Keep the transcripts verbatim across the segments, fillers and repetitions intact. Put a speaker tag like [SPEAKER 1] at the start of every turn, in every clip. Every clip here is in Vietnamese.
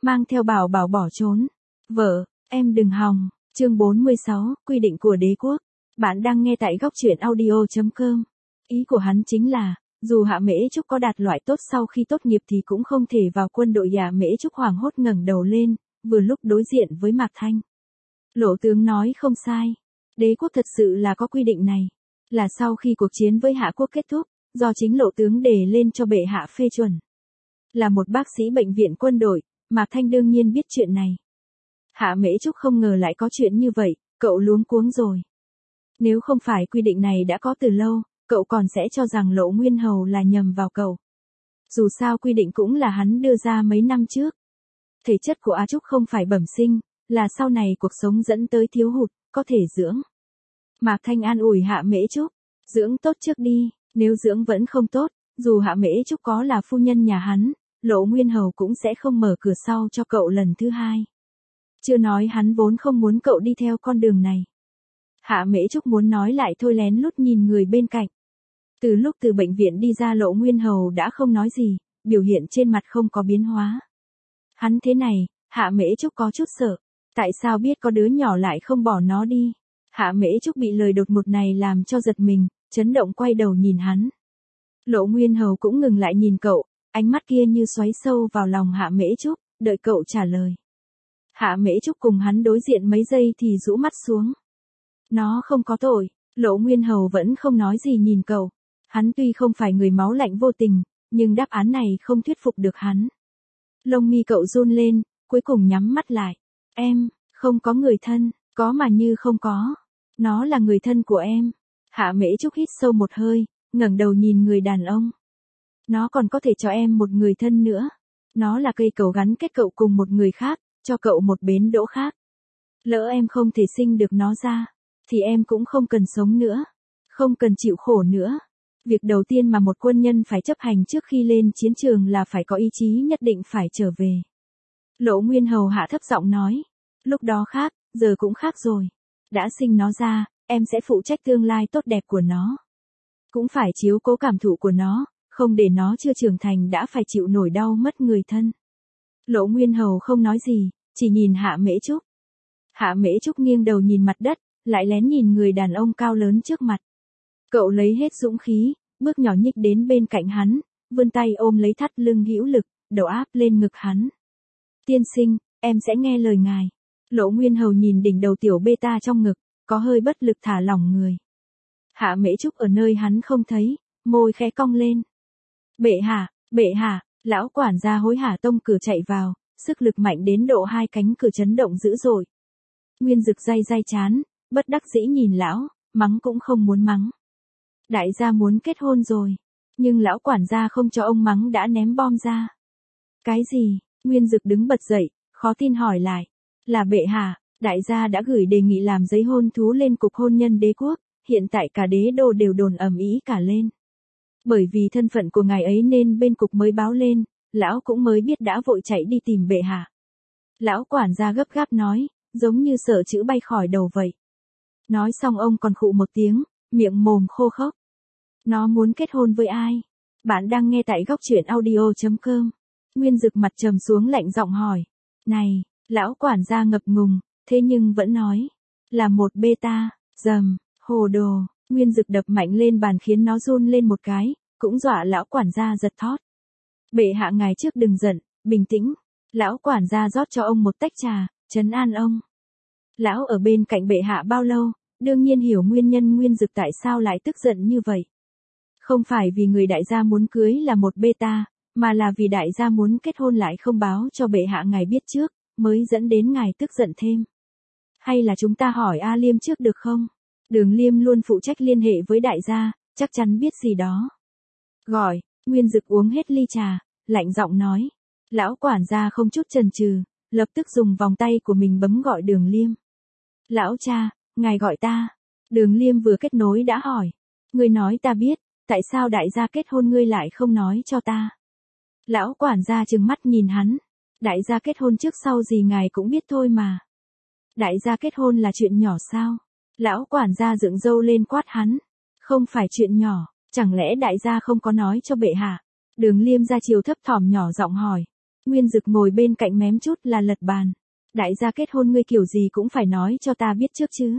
[SPEAKER 1] mang theo bảo bảo bỏ trốn. Vợ, em đừng hòng. Chương bốn mươi sáu, quy định của đế quốc. Bạn đang nghe tại góc truyện audio chấm com. Ý của hắn chính là, dù Hạ Mễ Trúc có đạt loại tốt sau khi tốt nghiệp thì cũng không thể vào quân đội. Hạ Mễ Trúc hoảng hốt ngẩng đầu lên, vừa lúc đối diện với Mạc Thanh. Lộ tướng nói không sai. Đế quốc thật sự là có quy định này. Là sau khi cuộc chiến với Hạ quốc kết thúc, do chính lộ tướng đề lên cho bệ hạ phê chuẩn. Là một bác sĩ bệnh viện quân đội, Mạc Thanh đương nhiên biết chuyện này. Hạ Mễ Trúc không ngờ lại có chuyện như vậy, cậu luống cuống rồi. Nếu không phải quy định này đã có từ lâu, cậu còn sẽ cho rằng Lộ Nguyên Hầu là nhầm vào cậu. Dù sao quy định cũng là hắn đưa ra mấy năm trước. Thể chất của A Trúc không phải bẩm sinh, là sau này cuộc sống dẫn tới thiếu hụt, có thể dưỡng. Mạc Thanh an ủi Hạ Mễ Trúc, dưỡng tốt trước đi, nếu dưỡng vẫn không tốt, dù Hạ Mễ Trúc có là phu nhân nhà hắn, Lộ Nguyên Hầu cũng sẽ không mở cửa sau cho cậu lần thứ hai. Chưa nói hắn vốn không muốn cậu đi theo con đường này. Hạ Mễ Trúc muốn nói lại thôi lén lút nhìn người bên cạnh. Từ lúc từ bệnh viện đi ra Lộ Nguyên Hầu đã không nói gì, biểu hiện trên mặt không có biến hóa. Hắn thế này, Hạ Mễ Trúc có chút sợ. Tại sao biết có đứa nhỏ lại không bỏ nó đi? Hạ Mễ Trúc bị lời đột ngột này làm cho giật mình, chấn động quay đầu nhìn hắn. Lộ Nguyên Hầu cũng ngừng lại nhìn cậu, ánh mắt kia như xoáy sâu vào lòng Hạ Mễ Trúc, đợi cậu trả lời. Hạ Mễ Trúc cùng hắn đối diện mấy giây thì rũ mắt xuống. Nó không có tội. Lộ Nguyên Hầu vẫn không nói gì nhìn cậu. Hắn tuy không phải người máu lạnh vô tình, nhưng đáp án này không thuyết phục được hắn. Lông mi cậu run lên, cuối cùng nhắm mắt lại. Em, không có người thân, có mà như không có. Nó là người thân của em. Hạ Mễ Trúc hít sâu một hơi, ngẩng đầu nhìn người đàn ông. Nó còn có thể cho em một người thân nữa. Nó là cây cầu gắn kết cậu cùng một người khác, cho cậu một bến đỗ khác. Lỡ em không thể sinh được nó ra, thì em cũng không cần sống nữa. Không cần chịu khổ nữa. Việc đầu tiên mà một quân nhân phải chấp hành trước khi lên chiến trường là phải có ý chí nhất định phải trở về. Lộ Nguyên Hầu hạ thấp giọng nói. Lúc đó khác, giờ cũng khác rồi. Đã sinh nó ra, em sẽ phụ trách tương lai tốt đẹp của nó. Cũng phải chiếu cố cảm thụ của nó, không để nó chưa trưởng thành đã phải chịu nổi đau mất người thân. Lộ Nguyên Hầu không nói gì, chỉ nhìn Hạ Mễ Trúc. Hạ Mễ Trúc nghiêng đầu nhìn mặt đất, lại lén nhìn người đàn ông cao lớn trước mặt. Cậu lấy hết dũng khí, bước nhỏ nhích đến bên cạnh hắn, vươn tay ôm lấy thắt lưng hữu lực, đầu áp lên ngực hắn. Tiên sinh, em sẽ nghe lời ngài. Lộ Nguyên Hầu nhìn đỉnh đầu tiểu beta trong ngực, có hơi bất lực thả lỏng người. Hạ Mễ Trúc ở nơi hắn không thấy, môi khẽ cong lên. Bệ hạ, bệ hạ, lão quản gia hối hả tông cửa chạy vào, sức lực mạnh đến độ hai cánh cửa chấn động dữ dội. Nguyên Dực day day chán, bất đắc dĩ nhìn lão, mắng cũng không muốn mắng. Đại gia muốn kết hôn rồi, nhưng lão quản gia không cho ông mắng đã ném bom ra. Cái gì? Nguyên Dực đứng bật dậy, khó tin hỏi lại. Là bệ hạ, đại gia đã gửi đề nghị làm giấy hôn thú lên cục hôn nhân đế quốc, hiện tại cả đế đô đều đồn ầm ĩ cả lên. Bởi vì thân phận của ngài ấy nên bên cục mới báo lên, lão cũng mới biết đã vội chạy đi tìm bệ hạ. Lão quản gia gấp gáp nói, giống như sợ chữ bay khỏi đầu vậy. Nói xong ông còn khụ một tiếng, miệng mồm khô khốc. Nó muốn kết hôn với ai? Bạn đang nghe tại góc truyện audio chấm com. Nguyên Dực mặt trầm xuống lạnh giọng hỏi. Này, lão quản gia ngập ngùng, thế nhưng vẫn nói. Là một beta, dầm, hồ đồ. Nguyên Dực đập mạnh lên bàn khiến nó run lên một cái, cũng dọa lão quản gia giật thót. Bệ hạ ngài trước đừng giận, bình tĩnh. Lão quản gia rót cho ông một tách trà, trấn an ông. Lão ở bên cạnh bệ hạ bao lâu, đương nhiên hiểu nguyên nhân Nguyên Dực tại sao lại tức giận như vậy. Không phải vì người đại gia muốn cưới là một beta, mà là vì đại gia muốn kết hôn lại không báo cho bệ hạ ngài biết trước, mới dẫn đến ngài tức giận thêm. Hay là chúng ta hỏi A Liêm trước được không? Đường Liêm luôn phụ trách liên hệ với đại gia, chắc chắn biết gì đó. Gọi, Nguyên Dực uống hết ly trà, lạnh giọng nói. Lão quản gia không chút chần chừ, lập tức dùng vòng tay của mình bấm gọi Đường Liêm. Lão cha, ngài gọi ta. Đường Liêm vừa kết nối đã hỏi. Ngươi nói ta biết, tại sao đại gia kết hôn ngươi lại không nói cho ta? Lão quản gia trừng mắt nhìn hắn. Đại gia kết hôn trước sau gì ngài cũng biết thôi mà. Đại gia kết hôn là chuyện nhỏ sao? Lão quản gia dựng râu lên quát hắn. Không phải chuyện nhỏ, chẳng lẽ đại gia không có nói cho bệ hạ? Đường Liêm ra chiều thấp thỏm nhỏ giọng hỏi. Nguyên Dực ngồi bên cạnh mém chút là lật bàn. Đại gia kết hôn ngươi kiểu gì cũng phải nói cho ta biết trước chứ.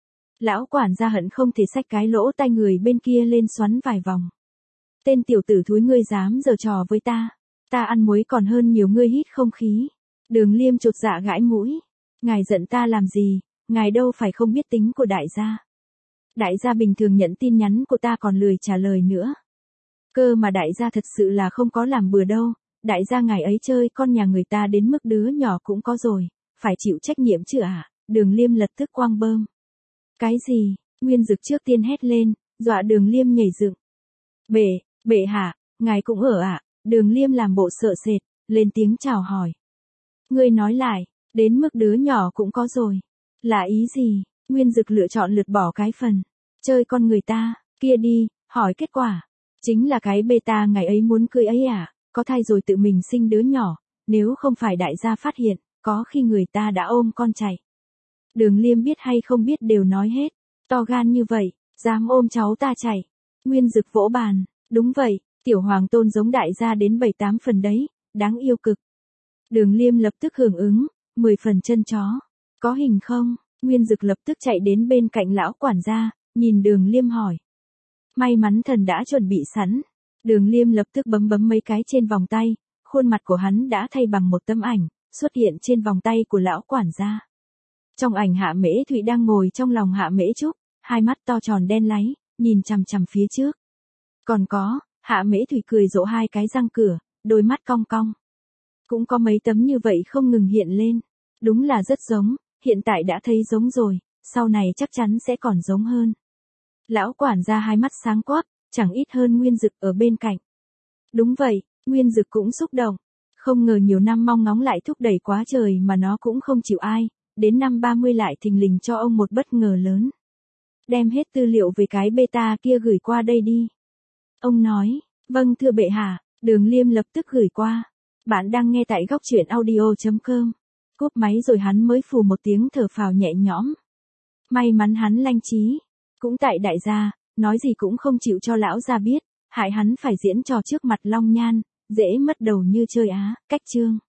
[SPEAKER 1] Lão quản gia hận không thể xách cái lỗ tai người bên kia lên xoắn vài vòng. Tên tiểu tử thúi ngươi dám giở trò với ta. Ta ăn muối còn hơn nhiều ngươi hít không khí. Đường Liêm chột dạ gãi mũi. Ngài giận ta làm gì, ngài đâu phải không biết tính của đại gia. Đại gia bình thường nhận tin nhắn của ta còn lười trả lời nữa. Cơ mà đại gia thật sự là không có làm bừa đâu. Đại gia ngài ấy chơi con nhà người ta đến mức đứa nhỏ cũng có rồi. Phải chịu trách nhiệm chứ ạ. À? Đường Liêm lật tức quang bơm. Cái gì? Nguyên Dực trước tiên hét lên, dọa Đường Liêm nhảy dựng. Bệ, bệ hạ, ngài cũng ở ạ. À? Đường Liêm làm bộ sợ sệt, lên tiếng chào hỏi. Ngươi nói lại, đến mức đứa nhỏ cũng có rồi. Là ý gì? Nguyên Dực lựa chọn lượt bỏ cái phần. Chơi con người ta, kia đi, hỏi kết quả. Chính là cái beta ngày ấy muốn cưới ấy à, có thai rồi tự mình sinh đứa nhỏ. Nếu không phải đại gia phát hiện, có khi người ta đã ôm con chạy. Đường Liêm biết hay không biết đều nói hết. To gan như vậy, dám ôm cháu ta chạy. Nguyên Dực vỗ bàn, đúng vậy, tiểu hoàng tôn giống đại gia đến bảy tám phần đấy, đáng yêu cực. Đường Liêm lập tức hưởng ứng, mười phần chân chó. Có hình không? Nguyên Dực lập tức chạy đến bên cạnh lão quản gia, nhìn Đường Liêm hỏi. May mắn thần đã chuẩn bị sẵn. Đường Liêm lập tức bấm bấm mấy cái trên vòng tay, khuôn mặt của hắn đã thay bằng một tấm ảnh, xuất hiện trên vòng tay của lão quản gia. Trong ảnh Hạ Mễ Thụy đang ngồi trong lòng Hạ Mễ Trúc, hai mắt to tròn đen láy, nhìn chằm chằm phía trước. Còn có, Hạ Mễ Thụy cười rộ hai cái răng cửa, đôi mắt cong cong. Cũng có mấy tấm như vậy không ngừng hiện lên. Đúng là rất giống, hiện tại đã thấy giống rồi, sau này chắc chắn sẽ còn giống hơn. Lão quản gia hai mắt sáng quắc, chẳng ít hơn Nguyên Dực ở bên cạnh. Đúng vậy, Nguyên Dực cũng xúc động. Không ngờ nhiều năm mong ngóng lại thúc đẩy quá trời mà nó cũng không chịu ai. Đến năm ba mươi lại thình lình cho ông một bất ngờ lớn. Đem hết tư liệu về cái beta kia gửi qua đây đi. Ông nói, vâng thưa bệ hạ, Đường Liêm lập tức gửi qua. Bạn đang nghe tại góc truyện audio chấm com. Cúp máy rồi hắn mới phù một tiếng thở phào nhẹ nhõm. May mắn hắn lanh trí. Cũng tại đại gia, nói gì cũng không chịu cho lão gia biết, hại hắn phải diễn trò trước mặt Long Nhan, dễ mất đầu như chơi á, cách chương.